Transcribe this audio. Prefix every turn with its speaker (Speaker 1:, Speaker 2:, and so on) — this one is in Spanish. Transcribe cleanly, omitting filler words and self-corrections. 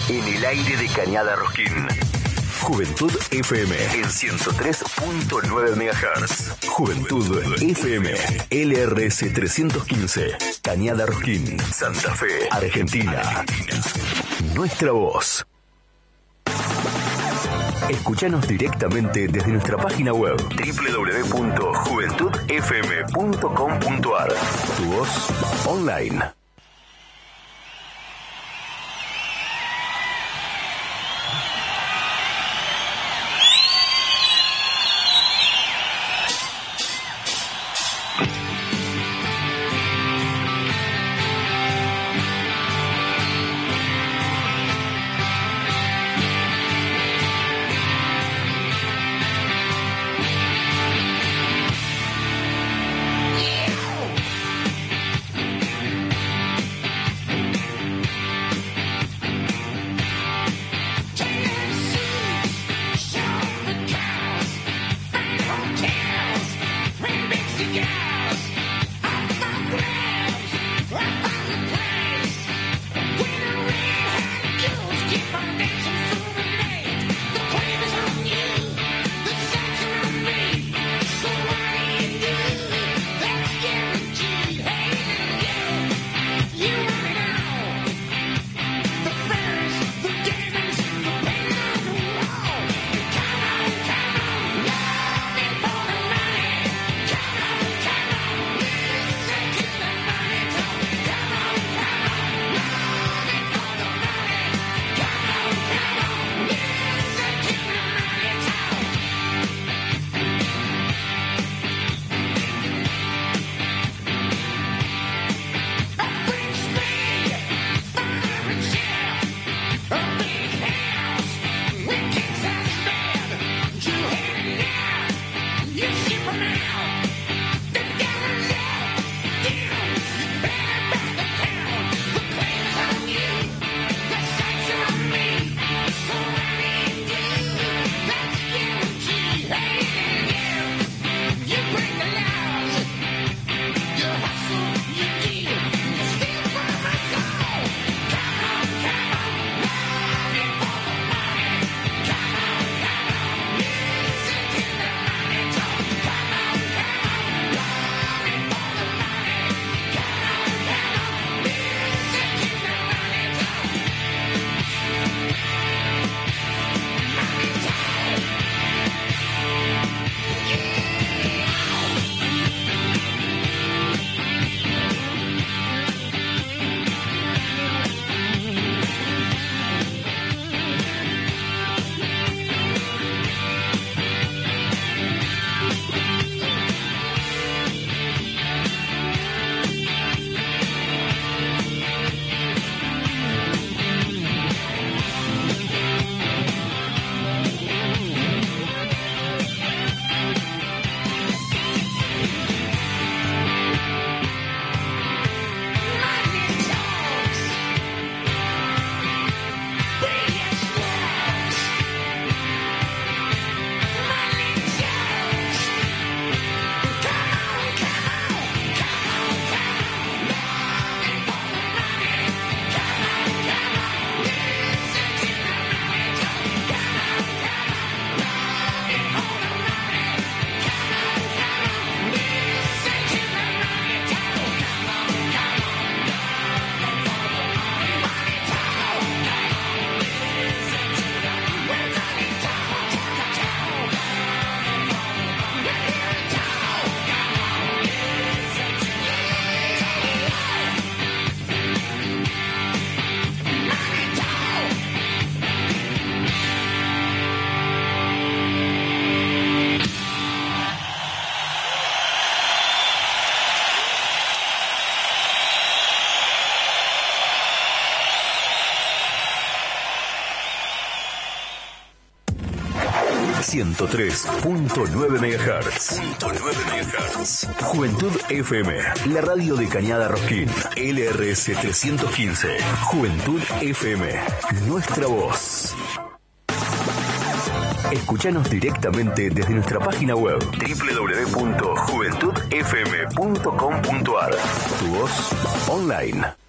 Speaker 1: En el aire de Cañada Rosquín. Juventud FM en 103.9 MHz. Juventud FM, LRS 315, Cañada Rosquín, Santa Fe, Argentina. Nuestra voz. Escúchanos directamente desde nuestra página web www.juventudfm.com.ar. Tu voz online. .9 MHz. Juventud FM, la radio de Cañada Rosquín, LRS 315. Juventud FM, nuestra voz. Escúchanos directamente desde nuestra página web www.juventudfm.com.ar. Tu voz online.